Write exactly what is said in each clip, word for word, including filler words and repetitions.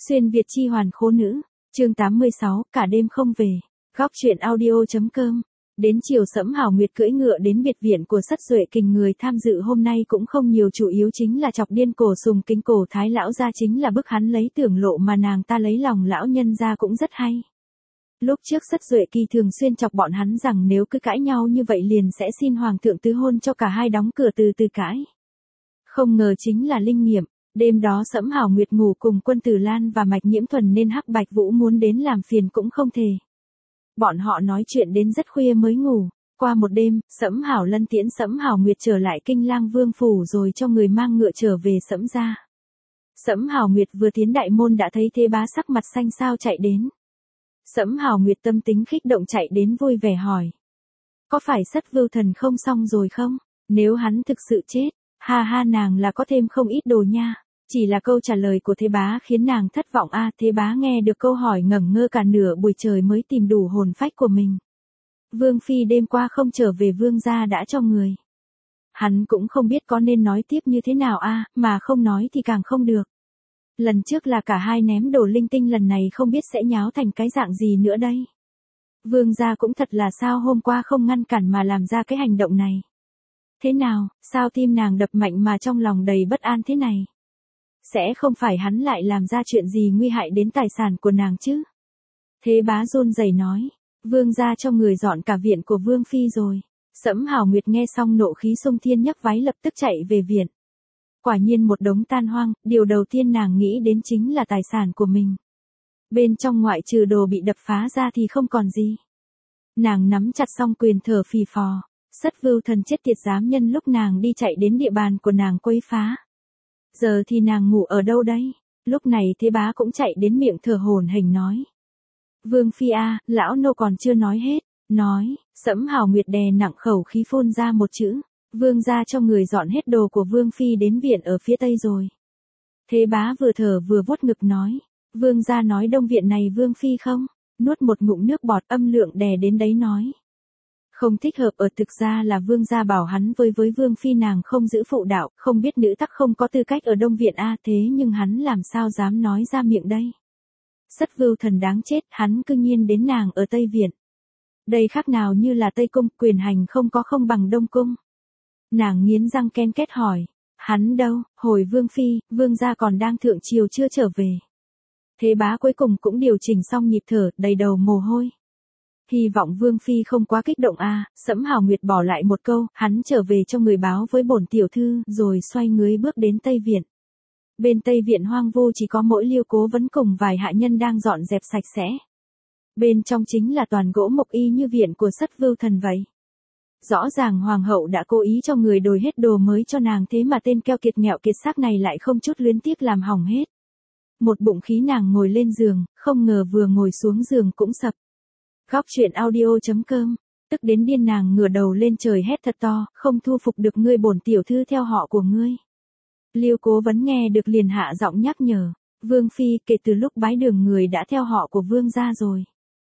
Xuyên Việt chi hoàn khố nữ, chương tám mươi sáu, cả đêm không về. Góc truyện audio.com. Đến chiều Sẫm Hảo Nguyệt cưỡi ngựa đến biệt viện của Sất Duệ Kình, người tham dự hôm nay cũng không nhiều, chủ yếu chính là chọc điên Cổ Sùng Kính. Cổ Thái lão gia chính là bức hắn lấy tưởng lộ mà nàng ta lấy lòng lão nhân gia cũng rất hay. Lúc trước Sất Duệ Kỳ thường xuyên chọc bọn hắn rằng nếu cứ cãi nhau như vậy liền sẽ xin hoàng thượng tứ hôn cho cả hai, đóng cửa từ từ cãi. Không ngờ chính là linh nghiệm. Đêm đó Sẫm Hảo Nguyệt ngủ cùng Quân Tử Lan và Mạch Nhiễm Thuần nên Hắc Bạch Vũ muốn đến làm phiền cũng không thể. Bọn họ nói chuyện đến rất khuya mới ngủ. Qua một đêm, Sẫm Hảo Lân tiễn Sẫm Hảo Nguyệt trở lại Kinh Lang Vương phủ rồi cho người mang ngựa trở về Sẫm gia. Sẫm Hảo Nguyệt vừa tiến đại môn đã thấy Thế Bá sắc mặt xanh xao chạy đến. Sẫm Hảo Nguyệt tâm tính kích động chạy đến vui vẻ hỏi: "Có phải Sất Vưu Thần không xong rồi không? Nếu hắn thực sự chết, ha ha, nàng là có thêm không ít đồ nha." Chỉ là câu trả lời của Thế Bá khiến nàng thất vọng a. À, Thế Bá nghe được câu hỏi ngẩn ngơ cả nửa buổi trời mới tìm đủ hồn phách của mình. Vương phi đêm qua không trở về, vương gia đã cho người. Hắn cũng không biết có nên nói tiếp như thế nào a, à, mà không nói thì càng không được. Lần trước là cả hai ném đồ linh tinh, lần này không biết sẽ nháo thành cái dạng gì nữa đây. Vương gia cũng thật là sao hôm qua không ngăn cản mà làm ra cái hành động này. Thế nào, sao tim nàng đập mạnh mà trong lòng đầy bất an thế này? Sẽ không phải hắn lại làm ra chuyện gì nguy hại đến tài sản của nàng chứ? Thế Bá run rẩy nói: "Vương gia cho người dọn cả viện của vương phi rồi." Sẫm Hảo Nguyệt nghe xong nộ khí xông thiên, nhấc váy lập tức chạy về viện. Quả nhiên một đống tan hoang, điều đầu tiên nàng nghĩ đến chính là tài sản của mình. Bên trong ngoại trừ đồ bị đập phá ra thì không còn gì. Nàng nắm chặt song quyền thở phì phò. Sất Vưu Thần chết tiệt dám nhân lúc nàng đi chạy đến địa bàn của nàng quấy phá. Giờ thì nàng ngủ ở đâu đây? Lúc này Thế Bá cũng chạy đến, miệng thở hổn hển nói: "Vương phi a, lão nô còn chưa nói hết." Nói, Sẫm Hảo Nguyệt đè nặng khẩu khí phun ra một chữ: "Vương gia cho người dọn hết đồ của vương phi đến viện ở phía tây rồi." Thế Bá vừa thở vừa vuốt ngực nói: "Vương gia nói đông viện này vương phi không?" Nuốt một ngụm nước bọt, âm lượng đè đến đấy nói: "Không thích hợp ở, thực ra là vương gia bảo hắn với với vương phi nàng không giữ phụ đạo, không biết nữ tắc không có tư cách ở đông viện a, thế nhưng hắn làm sao dám nói ra miệng đây. Sất Vưu Thần đáng chết, hắn cư nhiên đến nàng ở Tây Viện. Đây khác nào như là Tây Cung, quyền hành không có không bằng Đông Cung." Nàng nghiến răng ken két hỏi: "Hắn đâu?" "Hồi vương phi, vương gia còn đang thượng triều chưa trở về." Thế Bá cuối cùng cũng điều chỉnh xong nhịp thở, đầy đầu mồ hôi. Hy vọng vương phi không quá kích động a. À. Sẫm Hảo Nguyệt bỏ lại một câu: "Hắn trở về cho người báo với bổn tiểu thư", rồi xoay người bước đến Tây Viện. Bên Tây Viện hoang vu, chỉ có mỗi Liêu Cố Vấn cùng vài hạ nhân đang dọn dẹp sạch sẽ. Bên trong chính là toàn gỗ mộc y như viện của Sất Vưu Thần vậy. Rõ ràng hoàng hậu đã cố ý cho người đổi hết đồ mới cho nàng, thế mà tên keo kiệt nghèo kiệt xác này lại không chút luyến tiếc làm hỏng hết. Một bụng khí nàng ngồi lên giường, không ngờ vừa ngồi xuống giường cũng sập. Góc truyện audio.com. Tức đến điên, nàng ngửa đầu lên trời hét thật to: "Không thu phục được ngươi, bổn tiểu thư theo họ của ngươi." Liêu Cố Vấn nghe được liền hạ giọng nhắc nhở: "Vương phi, kể từ lúc bái đường người đã theo họ của vương gia rồi."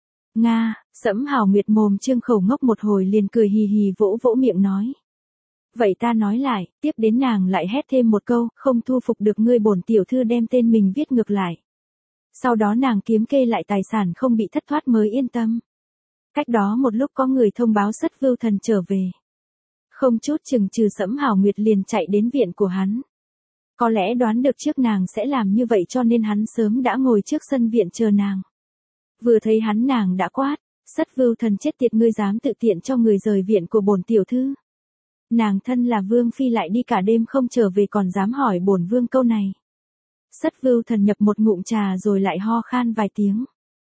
Nga. Sẫm Hảo Nguyệt mồm trương khẩu ngốc một hồi liền cười hì hì vỗ vỗ miệng nói: "Vậy ta nói lại." Tiếp đến nàng lại hét thêm một câu: "Không thu phục được ngươi, bổn tiểu thư đem tên mình viết ngược lại." Sau đó nàng kiếm kê lại tài sản không bị thất thoát mới yên tâm. Cách đó một lúc có người thông báo Sất Vưu Thần trở về. Không chút chừng chừ Sẫm Hảo Nguyệt liền chạy đến viện của hắn. Có lẽ đoán được trước nàng sẽ làm như vậy cho nên hắn sớm đã ngồi trước sân viện chờ nàng. Vừa thấy hắn nàng đã quát: "Sất Vưu Thần chết tiệt, ngươi dám tự tiện cho người rời viện của bổn tiểu thư. Nàng thân là vương phi lại đi cả đêm không trở về, còn dám hỏi bổn vương câu này." Sất Vưu Thần nhập một ngụm trà rồi lại ho khan vài tiếng.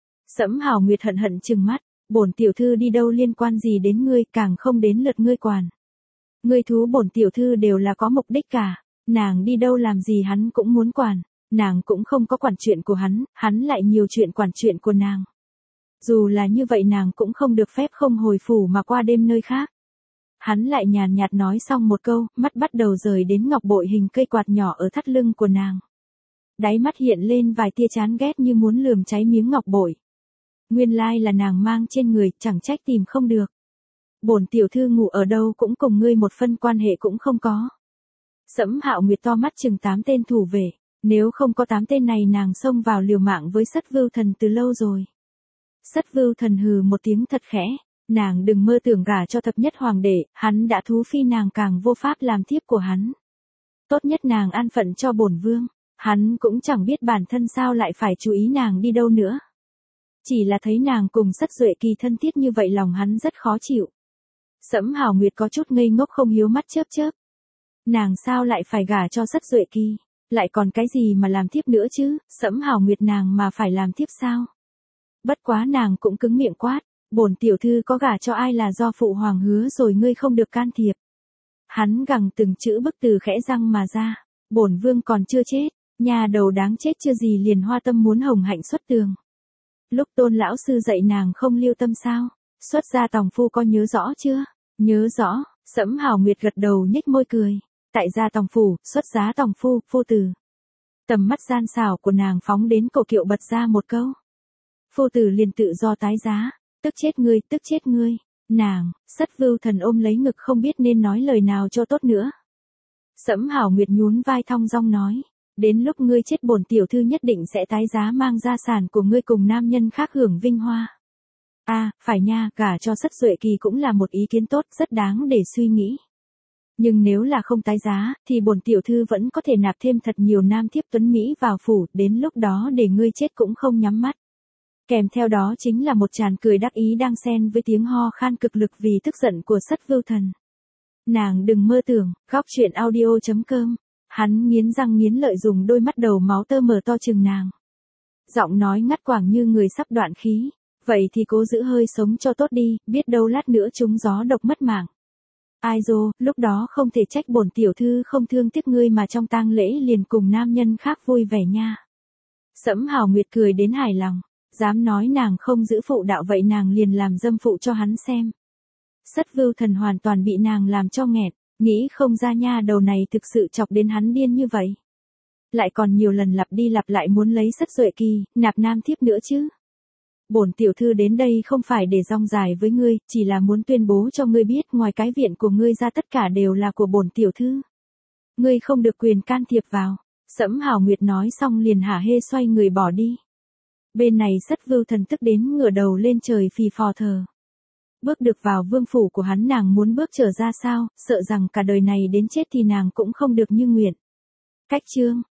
Sẫm Hảo Nguyệt hận hận trừng mắt: "Bổn tiểu thư đi đâu liên quan gì đến ngươi, càng không đến lượt ngươi quản. Ngươi thú bổn tiểu thư đều là có mục đích cả, nàng đi đâu làm gì hắn cũng muốn quản, nàng cũng không có quản chuyện của hắn, hắn lại nhiều chuyện quản chuyện của nàng. Dù là như vậy nàng cũng không được phép không hồi phủ mà qua đêm nơi khác." Hắn lại nhàn nhạt nói xong một câu, mắt bắt đầu rời đến ngọc bội hình cây quạt nhỏ ở thắt lưng của nàng. Đáy mắt hiện lên vài tia chán ghét như muốn lườm cháy miếng ngọc bội. Nguyên lai là nàng mang trên người, chẳng trách tìm không được. Bổn tiểu thư ngủ ở đâu cũng cùng ngươi một phân quan hệ cũng không có. Sẫm Hạo Nguyệt to mắt chừng tám tên thủ vệ. Nếu không có tám tên này nàng xông vào liều mạng với Sắt Vưu Thần từ lâu rồi. Sắt Vưu Thần hừ một tiếng thật khẽ, nàng đừng mơ tưởng gả cho thập nhất hoàng đệ, hắn đã thú phi nàng càng vô pháp làm thiếp của hắn. Tốt nhất nàng an phận cho bổn vương, hắn cũng chẳng biết bản thân sao lại phải chú ý nàng đi đâu nữa. Chỉ là thấy nàng cùng Sắt Duệ Kỳ thân thiết như vậy lòng hắn rất khó chịu. Sẫm Hảo Nguyệt có chút ngây ngốc không hiếu mắt chớp chớp. Nàng sao lại phải gả cho Sắt Duệ Kỳ, lại còn cái gì mà làm thiếp nữa chứ, Sẫm Hảo Nguyệt nàng mà phải làm thiếp sao? Bất quá nàng cũng cứng miệng quát, bổn tiểu thư có gả cho ai là do phụ hoàng hứa rồi ngươi không được can thiệp. Hắn gằn từng chữ bức từ khẽ răng mà ra, bổn vương còn chưa chết, nhà đầu đáng chết chưa gì liền hoa tâm muốn hồng hạnh xuất tường. Lúc Tôn lão sư dạy nàng không lưu tâm sao, xuất gia tòng phu có nhớ rõ chưa? Nhớ rõ, Sẫm Hảo Nguyệt gật đầu nhếch môi cười, tại gia tòng phủ, xuất giá tòng phu, phu tử. Tầm mắt gian xảo của nàng phóng đến cổ kiệu bật ra một câu. Phu tử liền tự do tái giá, tức chết ngươi, tức chết ngươi. Nàng, Sắt Vưu Thần ôm lấy ngực không biết nên nói lời nào cho tốt nữa. Sẫm Hảo Nguyệt nhún vai thong dong nói, đến lúc ngươi chết bổn tiểu thư nhất định sẽ tái giá mang gia sản của ngươi cùng nam nhân khác hưởng vinh hoa. A, à, phải nha, gả cho Sắt Duệ Kỳ cũng là một ý kiến tốt, rất đáng để suy nghĩ. Nhưng nếu là không tái giá, thì bổn tiểu thư vẫn có thể nạp thêm thật nhiều nam thiếp tuấn Mỹ vào phủ, đến lúc đó để ngươi chết cũng không nhắm mắt. Kèm theo đó chính là một tràng cười đắc ý đang xen với tiếng ho khan cực lực vì tức giận của Sắt Vưu Thần. Nàng đừng mơ tưởng, góc truyện audio chấm com. Hắn nghiến răng nghiến lợi dùng đôi mắt đầu máu tơ mở to chừng nàng. Giọng nói ngắt quãng như người sắp đoạn khí. Vậy thì cố giữ hơi sống cho tốt đi, biết đâu lát nữa trúng gió độc mất mạng. Ai dô, lúc đó không thể trách bổn tiểu thư không thương tiếc ngươi mà trong tang lễ liền cùng nam nhân khác vui vẻ nha. Sẫm Hảo Nguyệt cười đến hài lòng, dám nói nàng không giữ phụ đạo vậy nàng liền làm dâm phụ cho hắn xem. Sắt Vưu Thần hoàn toàn bị nàng làm cho nghẹt, nghĩ không ra nha đầu này thực sự chọc đến hắn điên như vậy. Lại còn nhiều lần lặp đi lặp lại muốn lấy Sắt Duệ Kỳ, nạp nam thiếp nữa chứ. Bổn tiểu thư đến đây không phải để rong dài với ngươi, chỉ là muốn tuyên bố cho ngươi biết ngoài cái viện của ngươi ra tất cả đều là của bổn tiểu thư. Ngươi không được quyền can thiệp vào. Sẫm Hảo Nguyệt nói xong liền hả hê xoay người bỏ đi. Bên này Sắt Vưu Thần tức đến ngửa đầu lên trời phì phò thở. Bước được vào vương phủ của hắn nàng muốn bước trở ra sao, sợ rằng cả đời này đến chết thì nàng cũng không được như nguyện. Cách chương